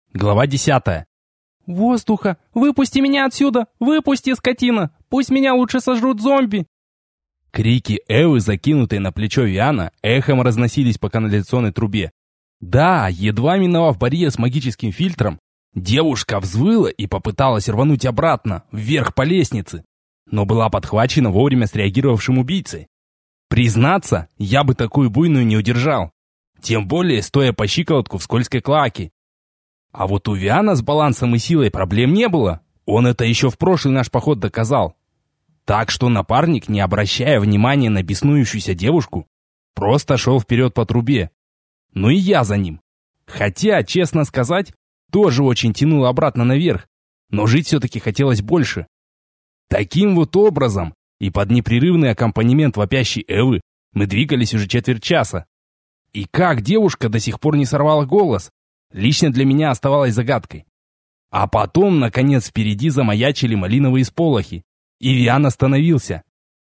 Глава 10. «Воздуха! Выпусти меня отсюда! Выпусти, скотина! Пусть меня лучше сожрут зомби!» Крики Эвы, закинутые на плечо Виана, эхом разносились по канализационной трубе. Да, едва миновав барьер с магическим фильтром, девушка взвыла и попыталась рвануть обратно, вверх по лестнице, но была подхвачена вовремя среагировавшим убийцей. Признаться, я бы такую буйную не удержал, тем более стоя по щиколотку в скользкой клоаке. А вот у Виана с балансом и силой проблем не было, он это еще в прошлый наш поход доказал. Так что напарник, не обращая внимания на беснующуюся девушку, просто шел вперед по трубе. Ну и я за ним. Хотя, честно сказать, тоже очень тянуло обратно наверх, но жить все-таки хотелось больше. Таким вот образом, и под непрерывный аккомпанемент вопящей Эвы, мы двигались уже четверть часа. И как девушка до сих пор не сорвала голос, лично для меня оставалось загадкой. А потом, наконец, впереди замаячили малиновые сполохи, и Виан остановился.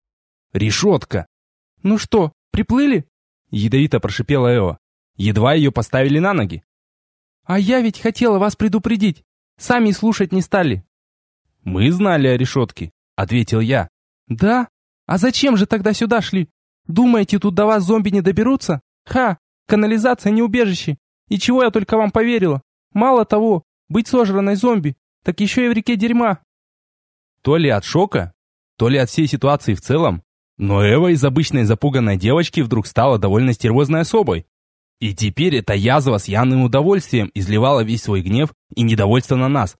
Решетка. «Ну что, приплыли?» — ядовито прошипела Эва. Едва ее поставили на ноги. «А я ведь хотела вас предупредить. Сами слушать не стали». «Мы знали о решетке», — ответил я. «Да? А зачем же тогда сюда шли? Думаете, тут до вас зомби не доберутся? Ха! Канализация не убежище. И чего я только вам поверила? Мало того, быть сожранной зомби, так еще и в реке дерьма». То ли от шока, то ли от всей ситуации в целом, но Эва из обычной запуганной девочки вдруг стала довольно стервозной особой. И теперь эта язва с явным удовольствием изливала весь свой гнев и недовольство на нас.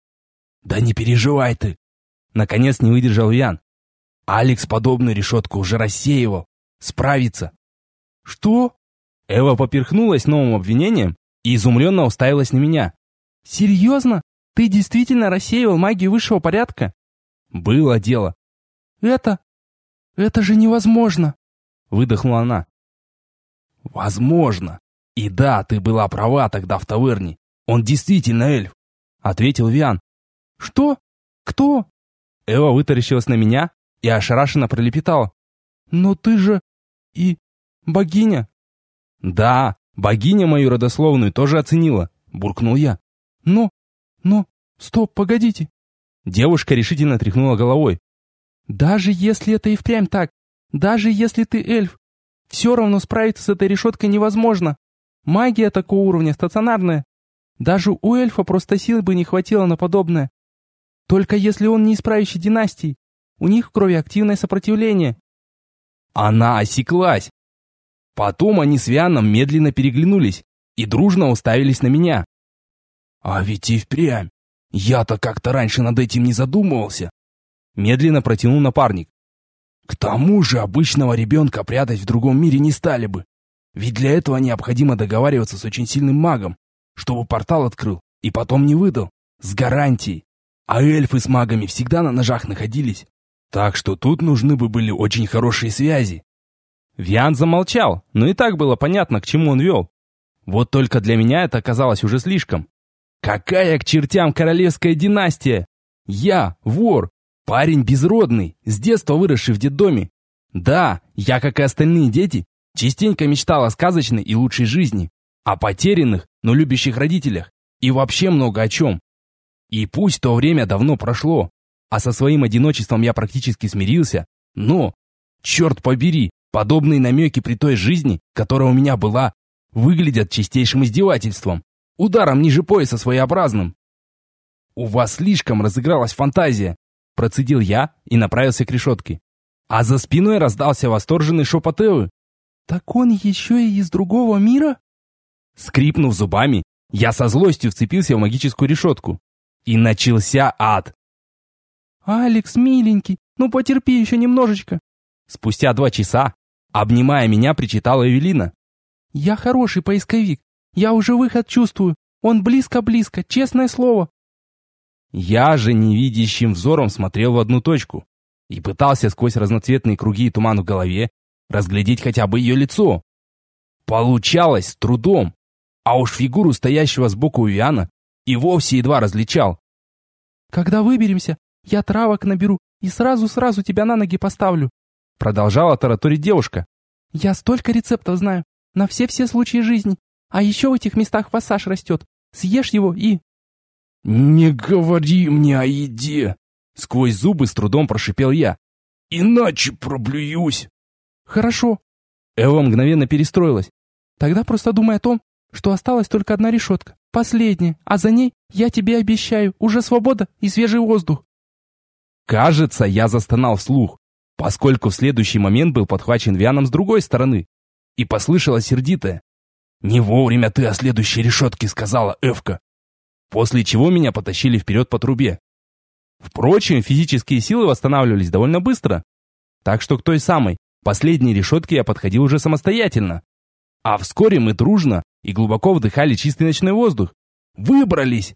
«Да не переживай ты!» Наконец не выдержал Ян. «Алекс подобную решетку уже рассеивал. Справится». «Что?» Эва поперхнулась новым обвинением и изумленно уставилась на меня. «Серьезно? Ты действительно рассеивал магию высшего порядка?» «Было дело». Это же невозможно!» Выдохнула она. «Возможно. И да, ты была права тогда в таверне. Он действительно эльф», — ответил Виан. «Что? Кто?» Эва вытаращилась на меня и ошарашенно пролепетала. «Но ты же и богиня». «Да, богиня мою родословную тоже оценила», — буркнул я. Но, стоп, погодите». Девушка решительно тряхнула головой. «Даже если это и впрямь так, даже если ты эльф, все равно справиться с этой решеткой невозможно. Магия такого уровня стационарная. Даже у эльфа просто сил бы не хватило на подобное. Только если он не из правящей династии, у них в крови активное сопротивление». Она осеклась. Потом они с Вианом медленно переглянулись и дружно уставились на меня. «А ведь и впрямь. Я-то как-то раньше над этим не задумывался», — медленно протянул напарник. «К тому же обычного ребенка прятать в другом мире не стали бы. Ведь для этого необходимо договариваться с очень сильным магом, чтобы портал открыл и потом не выдал, с гарантией. А эльфы с магами всегда на ножах находились. Так что тут нужны бы были очень хорошие связи». Виан замолчал, но и так было понятно, к чему он вел. Вот только для меня это оказалось уже слишком. Какая к чертям королевская династия? Я, вор, парень безродный, с детства выросший в детдоме. Да, я, как и остальные дети, частенько мечтал о сказочной и лучшей жизни, о потерянных, но любящих родителях и вообще много о чем. И пусть то время давно прошло, а со своим одиночеством я практически смирился, но, черт побери, подобные намеки при той жизни, которая у меня была, выглядят чистейшим издевательством, ударом ниже пояса своеобразным. «У вас слишком разыгралась фантазия», — процедил я и направился к решетке. А за спиной раздался восторженный шепот Эвы. «Так он еще и из другого мира?» Скрипнув зубами, я со злостью вцепился в магическую решетку. И начался ад. «Алекс, миленький, ну потерпи еще немножечко». Спустя 2 часа, обнимая меня, причитала Эвелина. «Я хороший поисковик. Я уже выход чувствую. Он близко-близко, честное слово». Я же невидящим взором смотрел в одну точку и пытался сквозь разноцветные круги и туман в голове разглядеть хотя бы ее лицо. Получалось с трудом, а уж фигуру стоящего сбоку Виана и вовсе едва различал. «Когда выберемся, я травок наберу и сразу тебя на ноги поставлю», продолжала тараторить девушка. «Я столько рецептов знаю, на все случаи жизни. А еще в этих местах фасаж растет. Съешь его и...» «Не говори мне о еде!» Сквозь зубы с трудом прошипел я. «Иначе проблююсь!» «Хорошо». Эва мгновенно перестроилась. «Тогда просто думай о том, что осталась только одна решетка. Последняя. А за ней, я тебе обещаю, уже свобода и свежий воздух». Кажется, я застонал вслух, поскольку в следующий момент был подхвачен Вианом с другой стороны. И послышалось сердитое: «Не вовремя ты о следующей решетке сказала, Эвка!» После чего меня потащили вперед по трубе. Впрочем, физические силы восстанавливались довольно быстро, так что к той самой, последней решетке я подходил уже самостоятельно. А вскоре мы дружно и глубоко вдыхали чистый ночной воздух. Выбрались!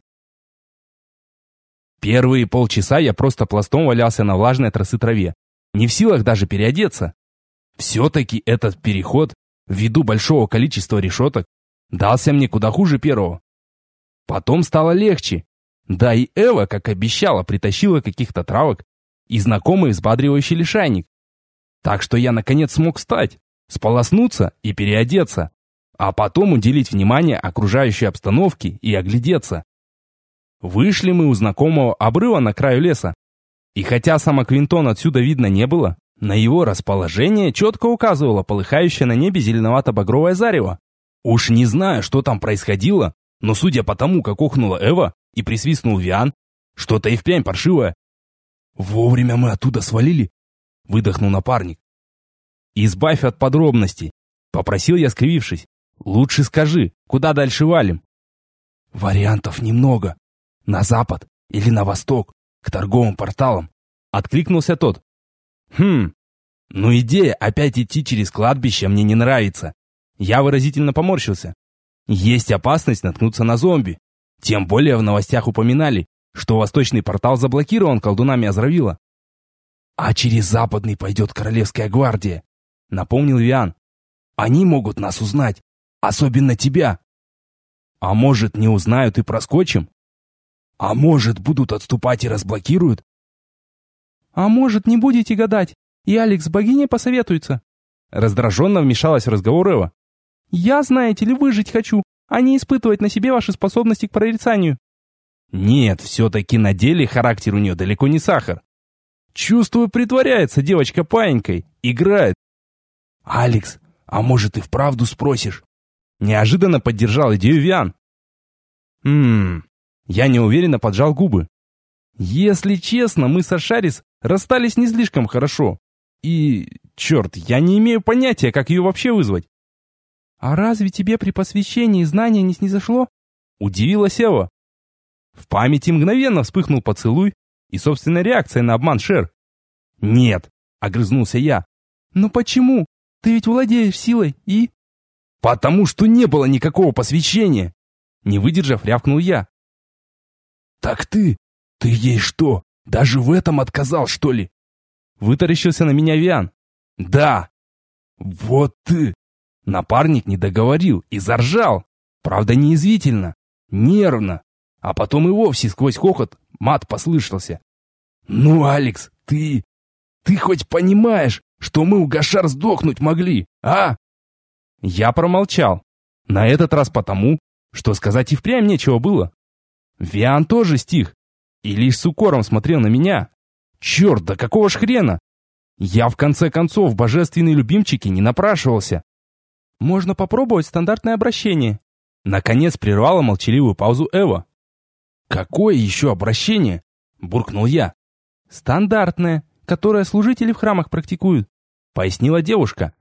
Первые полчаса я просто пластом валялся на влажной от росы траве, не в силах даже переодеться. Все-таки этот переход, ввиду большого количества решеток, дался мне куда хуже первого. Потом стало легче. Да и Эва, как обещала, притащила каких-то травок и знакомый взбадривающий лишайник. Так что я наконец смог встать, сполоснуться и переодеться, а потом уделить внимание окружающей обстановке и оглядеться. Вышли мы у знакомого обрыва на краю леса, и хотя сама Квинтон отсюда видно не было, на его расположение четко указывало полыхающее на небе зеленовато-багровое зарево. Уж не знаю, что там происходило, но судя по тому, как охнула Эва и присвистнул Виан, что-то и впрямь паршивое. «Вовремя мы оттуда свалили», — выдохнул напарник. «Избавь от подробностей», — попросил я, скривившись. «Лучше скажи, куда дальше валим?» «Вариантов немного. На запад или на восток, к торговым порталам», — откликнулся тот. «Ну идея опять идти через кладбище мне не нравится». Я выразительно поморщился. Есть опасность наткнуться на зомби. Тем более в новостях упоминали, что восточный портал заблокирован колдунами Азравила. «А через западный пойдет Королевская гвардия», — напомнил Виан. «Они могут нас узнать, особенно тебя. А может, не узнают и проскочим? А может, будут отступать и разблокируют?» «А может, не будете гадать, и Алекс с богиней посоветуется?» Раздраженно вмешалась в разговор Эва. «Я, знаете ли, выжить хочу, а не испытывать на себе ваши способности к прорицанию». Нет, все-таки на деле характер у нее далеко не сахар. Чувствую, притворяется девочка паинькой, играет. «Алекс, а может, и вправду спросишь?» Неожиданно поддержал идею Виан. Я неуверенно поджал губы. Если честно, мы с Ашарис расстались не слишком хорошо. И, черт, я не имею понятия, как ее вообще вызвать. «А разве тебе при посвящении знания не снизошло?» Удивилась Эва. В памяти мгновенно вспыхнул поцелуй и собственная реакция на обман Шер. «Нет», — огрызнулся я. «Но почему? Ты ведь владеешь силой и...» «Потому что не было никакого посвящения!» Не выдержав, рявкнул я. «Так ты ей что, даже в этом отказал, что ли?» Вытаращился на меня Виан. «Да!» «Вот ты!» Напарник не договорил и заржал. Правда, не язвительно, нервно. А потом и вовсе сквозь хохот мат послышался. «Ну, Алекс, ты хоть понимаешь, что мы у Гашар сдохнуть могли, а?» Я промолчал. На этот раз потому, что сказать и впрямь нечего было. Виан тоже стих и лишь с укором смотрел на меня. Черт, да какого ж хрена? Я в конце концов в божественные любимчики не напрашивался. «Можно попробовать стандартное обращение». Наконец прервала молчаливую паузу Эва. «Какое еще обращение?» – буркнул я. «Стандартное, которое служители в храмах практикуют», – пояснила девушка.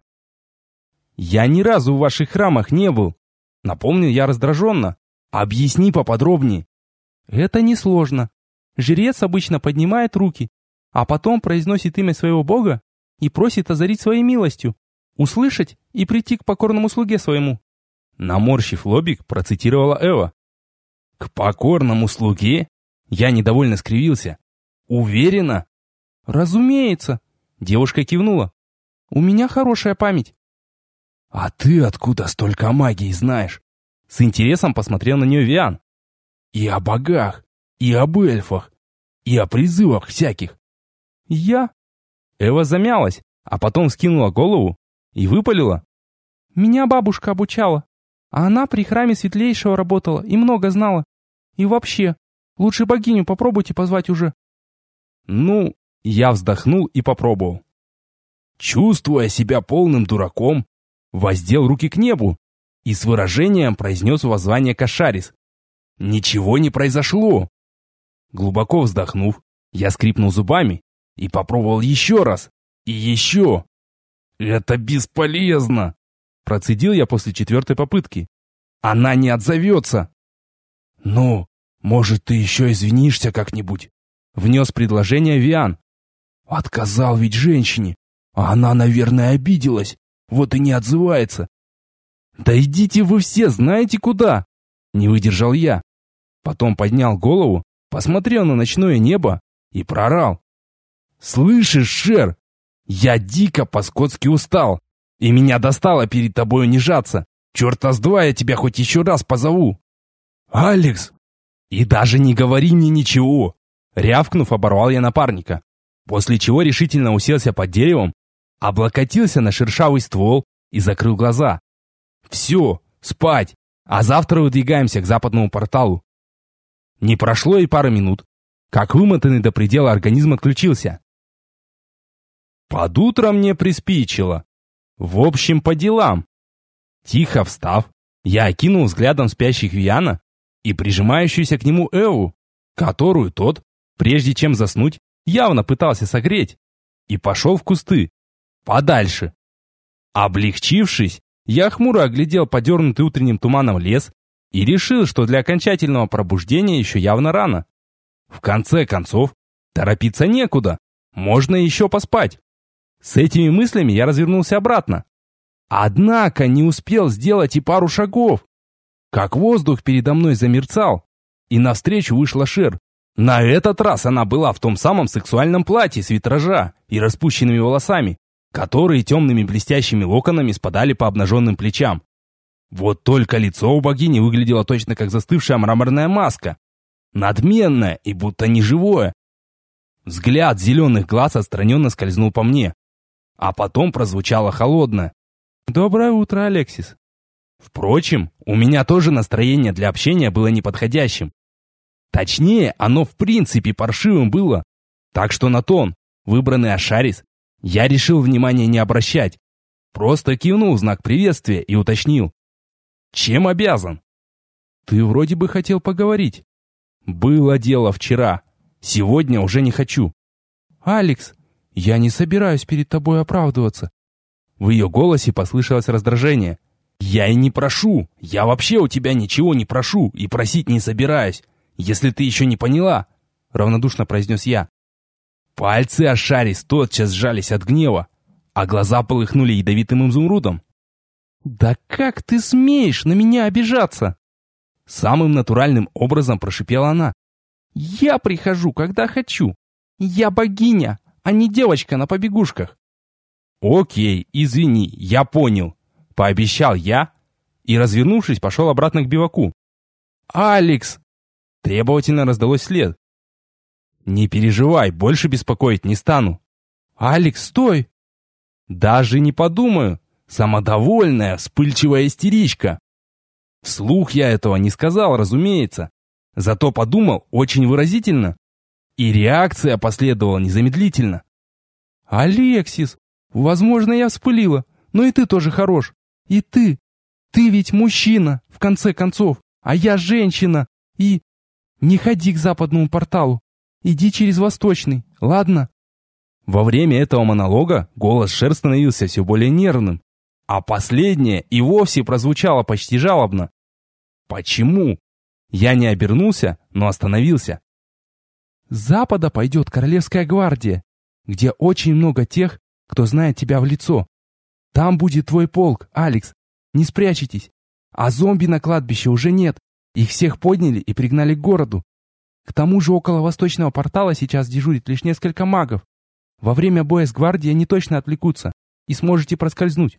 «Я ни разу в ваших храмах не был», – напомнил я раздраженно. «Объясни поподробнее». «Это несложно. Жрец обычно поднимает руки, а потом произносит имя своего бога и просит озарить своей милостью, услышать и прийти к покорному слуге своему». Наморщив лобик, процитировала Эва. «К покорному слуге?» Я недовольно скривился. «Уверена?» «Разумеется», — девушка кивнула. «У меня хорошая память». «А ты откуда столько магии знаешь?» С интересом посмотрел на нее Виан. «И о богах, и об эльфах, и о призывах всяких». «Я?» Эва замялась, а потом скинула голову и выпалила. «Меня бабушка обучала». А она при храме Светлейшего работала и много знала. И вообще, лучше богиню попробуйте позвать уже». Ну, я вздохнул и попробовал. Чувствуя себя полным дураком, воздел руки к небу и с выражением произнес воззвание Кашарис. Ничего не произошло. Глубоко вздохнув, я скрипнул зубами и попробовал еще раз. И еще. Это бесполезно. Процедил я после 4-й попытки. Она не отзовется. Ну, может, ты еще извинишься как-нибудь? Внес предложение Виан. Отказал ведь женщине. А она, наверное, обиделась. Вот и не отзывается. Да идите вы все знаете куда. Не выдержал я. Потом поднял голову, посмотрел на ночное небо и проорал. «Слышишь, Шер, я дико по-скотски устал, и меня достало перед тобой унижаться. Черта с два я тебя хоть еще раз позову». «Алекс!» «И даже не говори мне ничего!» Рявкнув, оборвал я напарника, после чего решительно уселся под деревом, облокотился на шершавый ствол и закрыл глаза. «Все, спать, а завтра выдвигаемся к западному порталу». Не прошло и пары минут, как вымотанный до предела организм отключился. Под утро мне приспичило. В общем, по делам. Тихо встав, я окинул взглядом спящих Виана и прижимающуюся к нему Эву, которую тот, прежде чем заснуть, явно пытался согреть, и пошел в кусты, подальше. Облегчившись, я хмуро оглядел подернутый утренним туманом лес и решил, что для окончательного пробуждения еще явно рано. В конце концов, торопиться некуда, можно еще поспать. С этими мыслями я развернулся обратно. Однако не успел сделать и пару шагов, как воздух передо мной замерцал, и навстречу вышла Шер. На этот раз она была в том самом сексуальном платье с витража и распущенными волосами, которые темными блестящими локонами спадали по обнаженным плечам. Вот только лицо у богини выглядело точно как застывшая мраморная маска. Надменное и будто неживое. Взгляд зеленых глаз отстраненно скользнул по мне. А потом прозвучало холодное: «Доброе утро, Алексис». Впрочем, у меня тоже настроение для общения было неподходящим. Точнее, оно в принципе паршивым было. Так что на тон, выбранный Ашарис, я решил внимания не обращать. Просто кивнул в знак приветствия и уточнил: «Чем обязан?» «Ты вроде бы хотел поговорить». «Было дело вчера. Сегодня уже не хочу». «Алекс, я не собираюсь перед тобой оправдываться». В ее голосе послышалось раздражение. «Я и не прошу. Я вообще у тебя ничего не прошу и просить не собираюсь, если ты еще не поняла», — равнодушно произнес я. Пальцы Ашарис тотчас сжались от гнева, а глаза полыхнули ядовитым изумрудом. «Да как ты смеешь на меня обижаться?» Самым натуральным образом прошипела она. «Я прихожу, когда хочу. Я богиня, а не девочка на побегушках». «Окей, извини, я понял», — пообещал я и, развернувшись, пошел обратно к биваку. «Алекс!» — требовательно раздалось вслед. «Не переживай, больше беспокоить не стану». «Алекс, стой!» «Даже не подумаю. Самодовольная, вспыльчивая истеричка». Вслух я этого не сказал, разумеется. Зато подумал очень выразительно. И реакция последовала незамедлительно. «Алексис, возможно, я вспылила, но и ты тоже хорош. И ты ведь мужчина, в конце концов, а я женщина. И не ходи к западному порталу, иди через восточный, ладно?» Во время этого монолога голос Шер становился все более нервным, а последнее и вовсе прозвучало почти жалобно. «Почему?» Я не обернулся, но остановился. «С запада пойдет Королевская гвардия, где очень много тех, кто знает тебя в лицо. Там будет твой полк, Алекс, не спрячетесь. А зомби на кладбище уже нет, их всех подняли и пригнали к городу. К тому же около восточного портала сейчас дежурит лишь несколько магов. Во время боя с гвардией они точно отвлекутся, и сможете проскользнуть».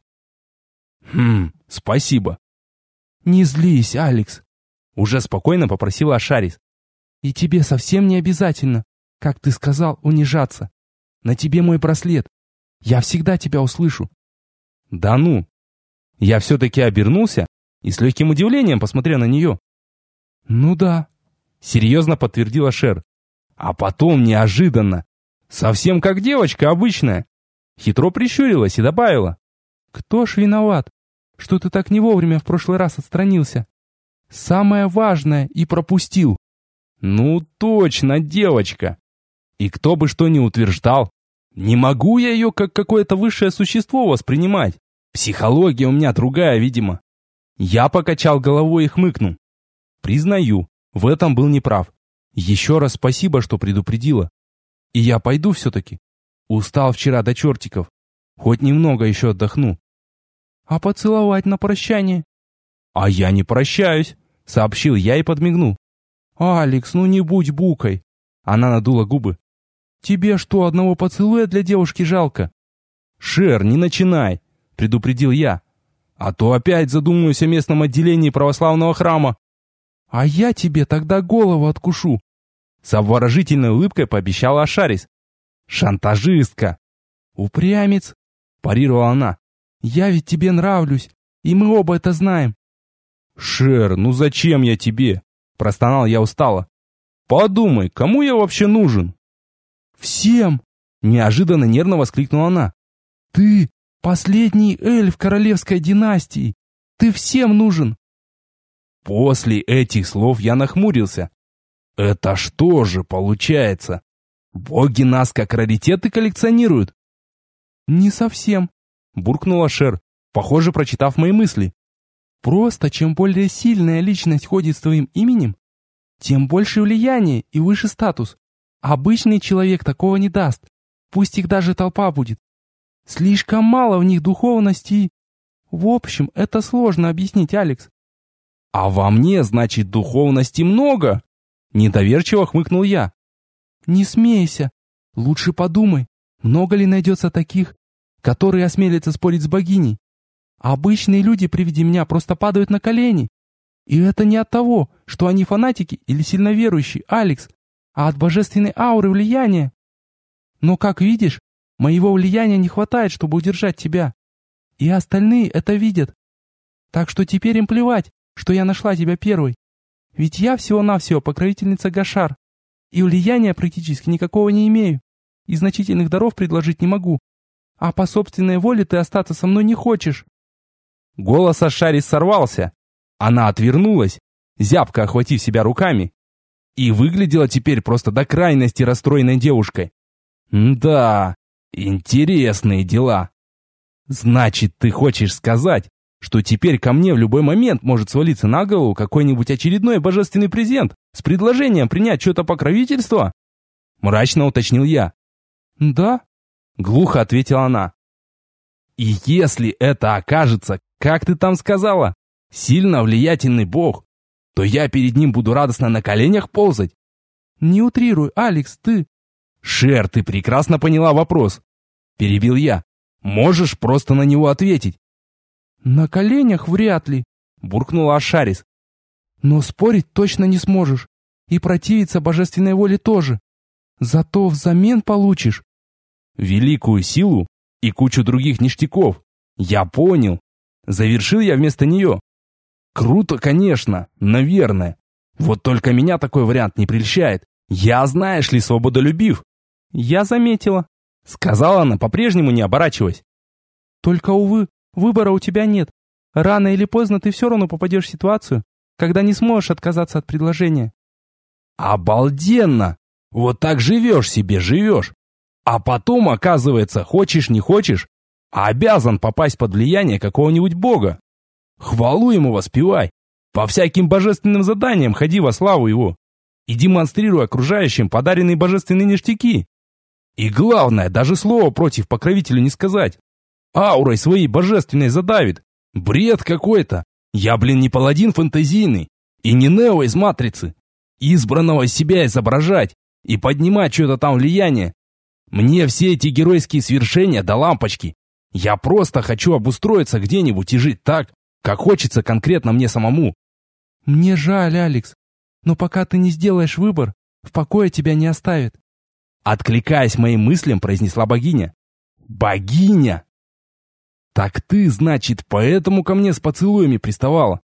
Спасибо». «Не злись, Алекс», — уже спокойно попросила Ашарис. «И тебе совсем не обязательно, как ты сказал, унижаться. На тебе мой браслет. Я всегда тебя услышу». «Да ну». Я все-таки обернулся и с легким удивлением посмотрел на нее. «Ну да», — серьезно подтвердила Шер. А потом неожиданно, совсем как девочка обычная, хитро прищурилась и добавила. «Кто ж виноват, что ты так не вовремя в прошлый раз отстранился? Самое важное и пропустил». Ну точно, девочка. И кто бы что ни утверждал, не могу я ее как какое-то высшее существо воспринимать. Психология у меня другая, видимо. Я покачал головой и хмыкнул. Признаю, в этом был неправ. Еще раз спасибо, что предупредила. И я пойду все-таки. Устал вчера до чертиков. Хоть немного еще отдохну. А поцеловать на прощание? А я не прощаюсь, сообщил я и подмигнул. Алекс, ну не будь букой. Она надула губы. Тебе что, одного поцелуя для девушки жалко? Шер, не начинай, предупредил я. А то опять задумаюсь о местном отделении православного храма. А я тебе тогда голову откушу. С обворожительной улыбкой пообещала Ашарис. Шантажистка. Упрямец, парировала она. Я ведь тебе нравлюсь, и мы оба это знаем. Шер, ну зачем я тебе? Простонал я устало. Подумай, кому я вообще нужен? Всем! Неожиданно нервно воскликнула она. Ты последний эльф королевской династии. Ты всем нужен. После этих слов я нахмурился. Это что же получается? Боги нас как раритеты коллекционируют? Не совсем, буркнула Шер, похоже, прочитав мои мысли. Просто чем более сильная личность ходит с твоим именем, тем больше влияние и выше статус. Обычный человек такого не даст, пусть их даже толпа будет. Слишком мало в них духовности и... В общем, это сложно объяснить, Алекс. А во мне, значит, духовности много? Недоверчиво хмыкнул я. Не смейся. Лучше подумай, много ли найдется таких, которые осмелятся спорить с богиней. Обычные люди при виде меня просто падают на колени. И это не от того, что они фанатики или сильно верующие, Алекс, а от божественной ауры влияния. Но, как видишь, моего влияния не хватает, чтобы удержать тебя. И остальные это видят. Так что теперь им плевать, что я нашла тебя первой. Ведь я всего-навсего покровительница Гашар. И влияния практически никакого не имею. И значительных даров предложить не могу. А по собственной воле ты остаться со мной не хочешь. Голос Ашарис сорвался. Она отвернулась, зябко охватив себя руками. И выглядела теперь просто до крайности расстроенной девушкой. Да, интересные дела. Значит, ты хочешь сказать, что теперь ко мне в любой момент может свалиться на голову какой-нибудь очередной божественный презент с предложением принять что-то покровительство? Мрачно уточнил я. Да, глухо ответила она. И если это окажется, как ты там сказала, сильно влиятельный бог, то я перед ним буду радостно на коленях ползать. Не утрируй, Алекс, ты... Шер, ты прекрасно поняла вопрос. Перебил я. Можешь просто на него ответить. На коленях вряд ли, буркнула Ашарис. Но спорить точно не сможешь. И противиться божественной воле тоже. Зато взамен получишь великую силу и кучу других ништяков. Я понял. Завершил я вместо нее. Круто, конечно, наверное. Вот только меня такой вариант не прельщает. Я, знаешь ли, свободолюбив. Я заметила, сказала она, по-прежнему не оборачиваясь. Только, увы, выбора у тебя нет. Рано или поздно ты все равно попадешь в ситуацию, когда не сможешь отказаться от предложения. Обалденно! Вот так живешь себе, живешь. А потом, оказывается, хочешь не хочешь, а обязан попасть под влияние какого-нибудь бога. Хвалу ему воспевай. По всяким божественным заданиям ходи во славу его. И демонстрируй окружающим подаренные божественные ништяки. И главное, даже слова против покровителю не сказать. Аурой своей божественной задавит. Бред какой-то. Я, не паладин фэнтезийный. И не Нео из Матрицы. Избранного себя изображать. И поднимать что-то там влияние. Мне все эти геройские свершения до лампочки. Я просто хочу обустроиться где-нибудь и жить так, как хочется конкретно мне самому. Мне жаль, Алекс. Но пока ты не сделаешь выбор, в покое тебя не оставят. Откликаясь моим мыслям, произнесла богиня. Богиня! Так ты, значит, поэтому ко мне с поцелуями приставала?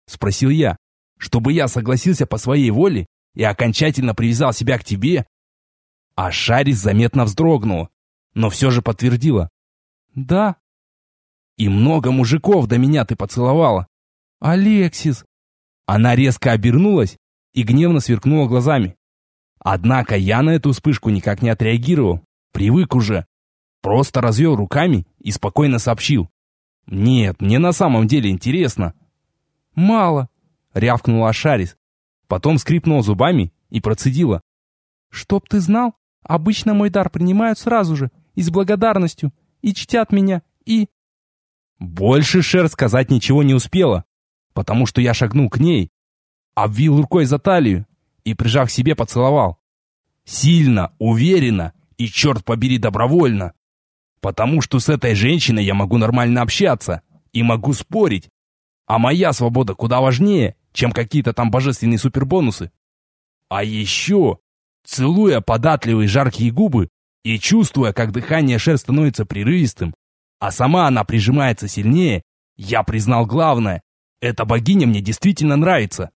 — спросил я. «Чтобы я согласился по своей воле и окончательно привязал себя к тебе?» А Шарис заметно вздрогнула, но все же подтвердила. «Да». «И много мужиков до меня ты поцеловала». «Алексис!» Она резко обернулась и гневно сверкнула глазами. Однако я на эту вспышку никак не отреагировал. Привык уже. Просто развел руками и спокойно сообщил. «Нет, мне на самом деле интересно». «Мало», — рявкнула Шарис. Потом скрипнула зубами и процедила. «Чтоб ты знал, обычно мой дар принимают сразу же, и с благодарностью, и чтят меня, и...» Больше Шер сказать ничего не успела, потому что я шагнул к ней, обвил рукой за талию и, прижав к себе, поцеловал. Сильно, уверенно и, черт побери, добровольно. Потому что с этой женщиной я могу нормально общаться и могу спорить. А моя свобода куда важнее, чем какие-то там божественные супербонусы. А еще, целуя податливые жаркие губы и чувствуя, как дыхание Шер становится прерывистым, а сама она прижимается сильнее, я признал главное. Эта богиня мне действительно нравится.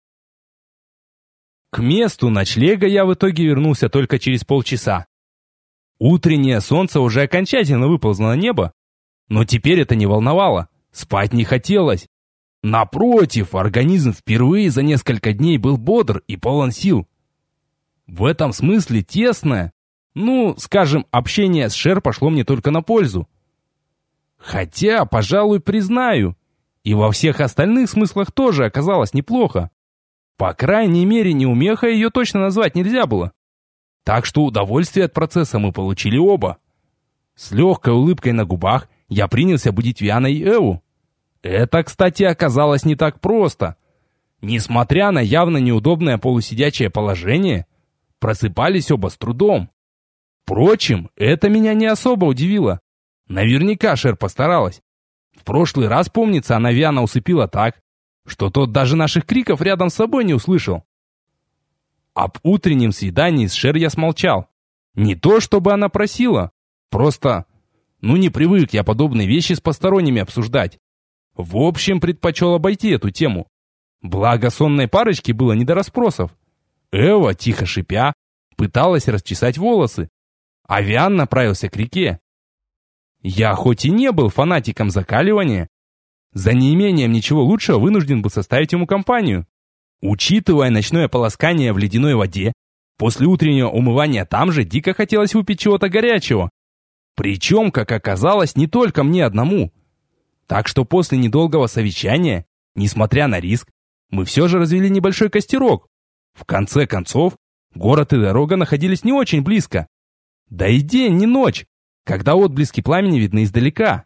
К месту ночлега я в итоге вернулся только через полчаса. Утреннее солнце уже окончательно выползло на небо, но теперь это не волновало, спать не хотелось. Напротив, организм впервые за несколько дней был бодр и полон сил. В этом смысле тесное, скажем, общение с Шер пошло мне только на пользу. Хотя, пожалуй, признаю, и во всех остальных смыслах тоже оказалось неплохо. По крайней мере, неумеха ее точно назвать нельзя было. Так что удовольствие от процесса мы получили оба. С легкой улыбкой на губах я принялся будить Виана и Эву. Это, кстати, оказалось не так просто. Несмотря на явно неудобное полусидячее положение, просыпались оба с трудом. Впрочем, это меня не особо удивило. Наверняка Шер постаралась. В прошлый раз, помнится, она Виана усыпила так, что тот даже наших криков рядом с собой не услышал. Об утреннем свидании с Шер я смолчал. Не то, чтобы она просила, просто, не привык я подобные вещи с посторонними обсуждать. В общем, предпочел обойти эту тему. Благо сонной парочке было не до расспросов. Эва, тихо шипя, пыталась расчесать волосы, а Виан направился к реке. Я хоть и не был фанатиком закаливания, за неимением ничего лучшего вынужден был составить ему компанию. Учитывая ночное полоскание в ледяной воде, после утреннего умывания там же дико хотелось выпить чего-то горячего. Причем, как оказалось, не только мне одному. Так что после недолгого совещания, несмотря на риск, мы все же развели небольшой костерок. В конце концов, город и дорога находились не очень близко. Да и день, не ночь, когда отблески пламени видны издалека.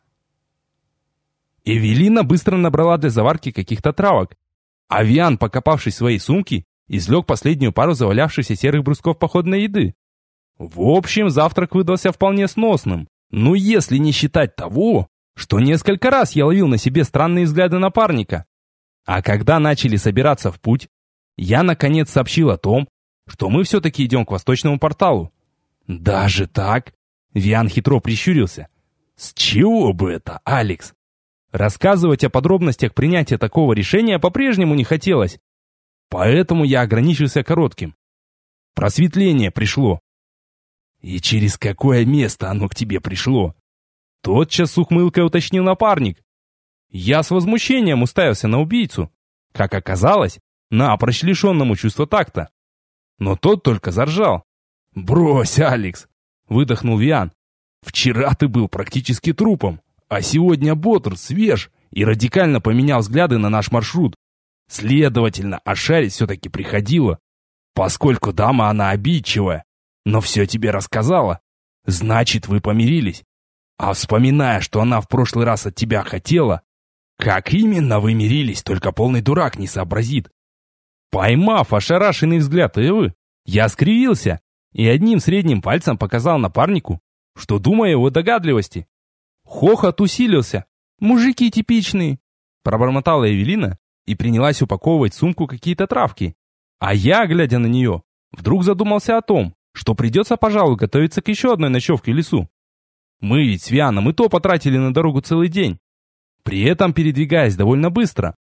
Эвелина быстро набрала для заварки каких-то травок, а Виан, покопавшись в своей сумке, извлек последнюю пару завалявшихся серых брусков походной еды. В общем, завтрак выдался вполне сносным, если не считать того, что несколько раз я ловил на себе странные взгляды напарника. А когда начали собираться в путь, я наконец сообщил о том, что мы все-таки идем к восточному порталу. «Даже так?» — Виан хитро прищурился. «С чего бы это, Алекс?» Рассказывать о подробностях принятия такого решения по-прежнему не хотелось, поэтому я ограничился коротким. Просветление пришло. «И через какое место оно к тебе пришло?» Тотчас с ухмылкой уточнил напарник. Я с возмущением уставился на убийцу, как оказалось, напрочь лишенному чувства такта. Но тот только заржал. «Брось, Алекс!» — выдохнул Виан. «Вчера ты был практически трупом, а сегодня бодр, свеж и радикально поменял взгляды на наш маршрут. Следовательно, ошарить все-таки приходило. Поскольку дама она обидчивая, но все тебе рассказала, значит, вы помирились. А вспоминая, что она в прошлый раз от тебя хотела, как именно вы мирились, только полный дурак не сообразит». Поймав ошарашенный взгляд Эвы, я скривился и одним средним пальцем показал напарнику, что думаю о его догадливости. Хохот усилился. «Мужики типичные!» Пробормотала Эвелина и принялась упаковывать в сумку какие-то травки. А я, глядя на нее, вдруг задумался о том, что придется, пожалуй, готовиться к еще одной ночевке в лесу. Мы ведь с Вианом и то потратили на дорогу целый день, при этом передвигаясь довольно быстро.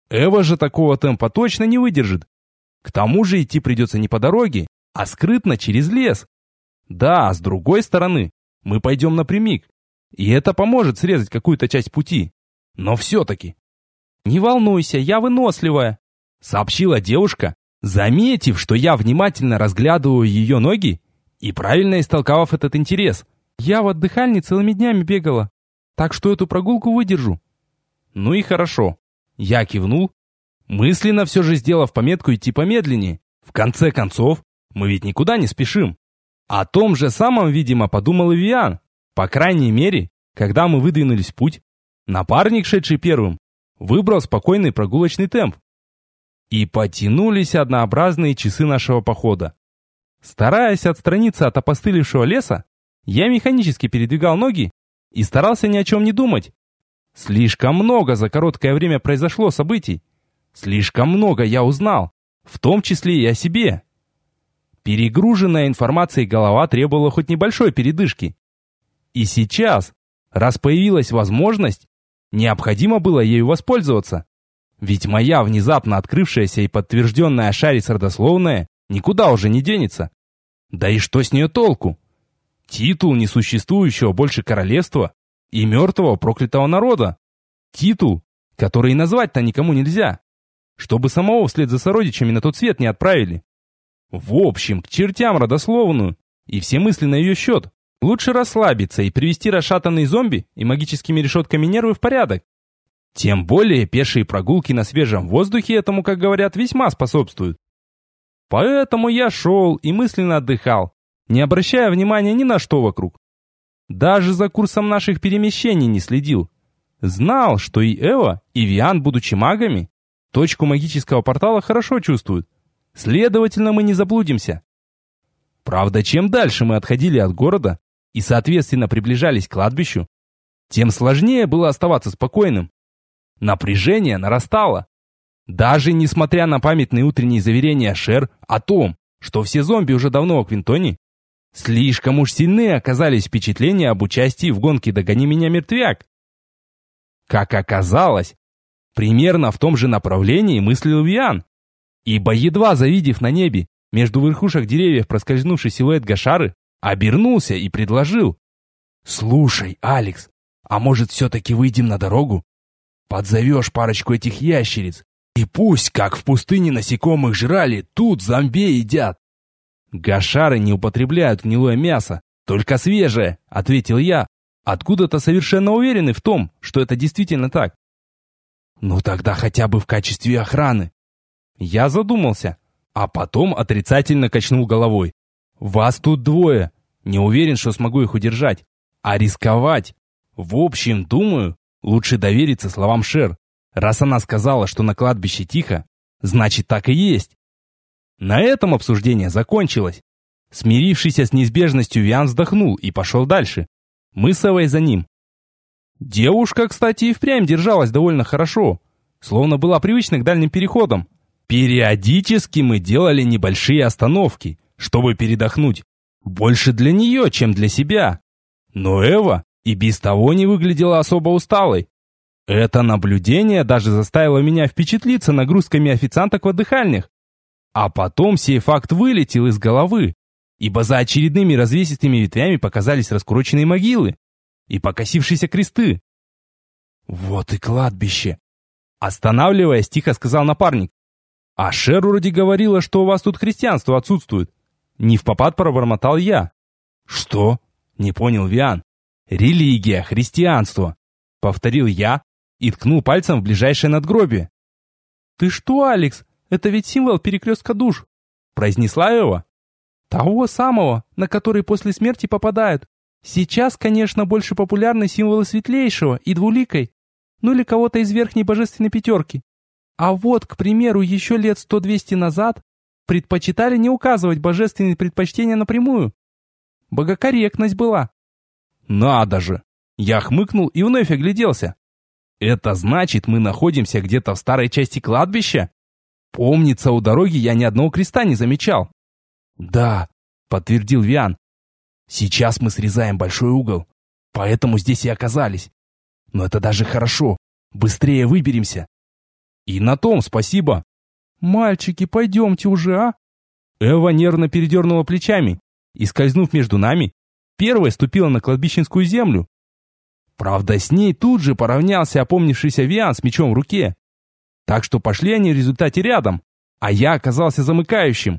Эва же такого темпа точно не выдержит. К тому же идти придется не по дороге, а скрытно через лес. Да, с другой стороны, мы пойдем напрямик, и это поможет срезать какую-то часть пути. Но все-таки... «Не волнуйся, я выносливая», — сообщила девушка, заметив, что я внимательно разглядываю ее ноги и правильно истолковав этот интерес. «Я в отдыхальне целыми днями бегала, так что эту прогулку выдержу». Ну и хорошо. Я кивнул, мысленно все же сделав пометку идти помедленнее. В конце концов, мы ведь никуда не спешим. О том же самом, видимо, подумал и Виан. По крайней мере, когда мы выдвинулись в путь, напарник, шедший первым, выбрал спокойный прогулочный темп. И потянулись однообразные часы нашего похода. Стараясь отстраниться от опостылевшего леса, я механически передвигал ноги и старался ни о чем не думать. Слишком много за короткое время произошло событий. Слишком много я узнал, в том числе и о себе. Перегруженная информацией голова требовала хоть небольшой передышки. И сейчас, раз появилась возможность, необходимо было ею воспользоваться. Ведь моя внезапно открывшаяся и подтвержденная Шарис родословная никуда уже не денется. Да и что с нее толку? Титул несуществующего больше королевства и мертвого проклятого народа. Титул, который и назвать-то никому нельзя. Чтобы самого вслед за сородичами на тот свет не отправили. В общем, к чертям родословную и все мысли на ее счет. Лучше расслабиться и привести расшатанные зомби и магическими решетками нервы в порядок. Тем более пешие прогулки на свежем воздухе этому, как говорят, весьма способствуют. Поэтому я шел и мысленно отдыхал, не обращая внимания ни на что вокруг. Даже за курсом наших перемещений не следил. Знал, что и Эва, и Виан, будучи магами, точку магического портала хорошо чувствуют. Следовательно, мы не заблудимся. Правда, чем дальше мы отходили от города и, соответственно, приближались к кладбищу, тем сложнее было оставаться спокойным. Напряжение нарастало. Даже несмотря на памятные утренние заверения Шер о том, что все зомби уже давно в Квинтоне, слишком уж сильны оказались впечатления об участии в гонке «Догони меня, мертвяк». Как оказалось, примерно в том же направлении мыслил Виан, ибо едва завидев на небе между верхушек деревьев проскользнувший силуэт Гашары, обернулся и предложил: «Слушай, Алекс, а может все-таки выйдем на дорогу? Подзовешь парочку этих ящериц, и пусть, как в пустыне насекомых жрали, тут зомби едят». «Гашары не употребляют гнилое мясо, только свежее», — ответил я, откуда-то совершенно уверенный в том, что это действительно так. «Ну тогда хотя бы в качестве охраны». Я задумался, а потом отрицательно качнул головой. «Вас тут двое, не уверен, что смогу их удержать. А рисковать? В общем, думаю, лучше довериться словам Шер. Раз она сказала, что на кладбище тихо, значит так и есть». На этом обсуждение закончилось. Смирившийся с неизбежностью Виан вздохнул и пошел дальше. Мы с Эвой за ним. Девушка, кстати, и впрямь держалась довольно хорошо, словно была привычна к дальним переходам. Периодически мы делали небольшие остановки, чтобы передохнуть. Больше для нее, чем для себя. Но Эва и без того не выглядела особо усталой. Это наблюдение даже заставило меня впечатлиться нагрузками официанток в отдыхальнях. А потом сей факт вылетел из головы, ибо за очередными развесистыми ветвями показались раскуроченные могилы и покосившиеся кресты. «Вот и кладбище!» Останавливаясь, тихо сказал напарник. «А Шер вроде говорила, что у вас тут христианство отсутствует». Невпопад пробормотал я. «Что?» — не понял Виан. «Религия, христианство», — повторил я и ткнул пальцем в ближайшее надгробие. «Ты что, Алекс? Это ведь символ перекрестка душ», — произнесла Эва. «Того самого, на который после смерти попадают. Сейчас, конечно, больше популярны символы Светлейшего и Двуликой, ну или кого-то из верхней божественной пятерки. А вот, к примеру, еще лет 100-200 назад предпочитали не указывать божественные предпочтения напрямую. Богокорректность была». «Надо же!» Я хмыкнул и вновь огляделся. «Это значит, мы находимся где-то в старой части кладбища? Помнится, у дороги я ни одного креста не замечал». «Да», — подтвердил Виан. «Сейчас мы срезаем большой угол, поэтому здесь и оказались. Но это даже хорошо, быстрее выберемся». И на том спасибо. Мальчики, пойдемте уже, а? Эва нервно передернула плечами и, скользнув между нами, первой ступила на кладбищенскую землю. Правда, с ней тут же поравнялся опомнившийся Виан с мечом в руке. Так что пошли они в результате рядом, а я оказался замыкающим.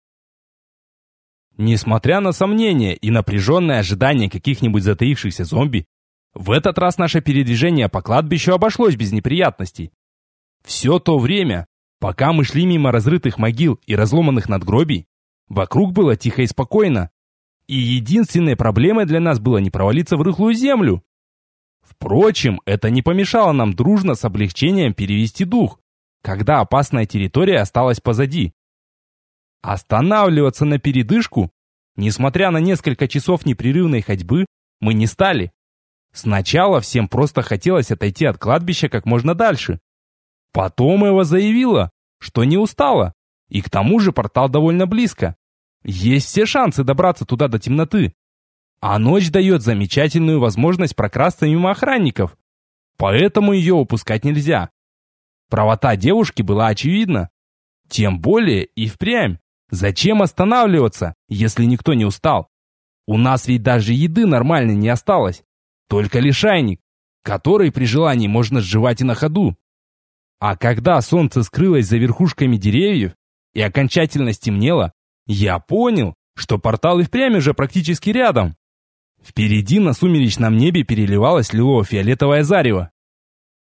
Несмотря на сомнения и напряженное ожидание каких-нибудь затаившихся зомби, в этот раз наше передвижение по кладбищу обошлось без неприятностей. Все то время, пока мы шли мимо разрытых могил и разломанных надгробий, вокруг было тихо и спокойно. И единственной проблемой для нас было не провалиться в рыхлую землю. Впрочем, это не помешало нам дружно с облегчением перевести дух, когда опасная территория осталась позади. Останавливаться на передышку, несмотря на несколько часов непрерывной ходьбы, мы не стали. Сначала всем просто хотелось отойти от кладбища как можно дальше. Потом Эва заявила, что не устала, и к тому же портал довольно близко. Есть все шансы добраться туда до темноты. А ночь дает замечательную возможность прокрасться мимо охранников, поэтому ее упускать нельзя. Правота девушки была очевидна. Тем более и впрямь. Зачем останавливаться, если никто не устал? У нас ведь даже еды нормальной не осталось. Только лишайник, который при желании можно сживать и на ходу. А когда солнце скрылось за верхушками деревьев и окончательно стемнело, я понял, что портал и впрямь уже практически рядом. Впереди на сумеречном небе переливалось лилово-фиолетовое зарево.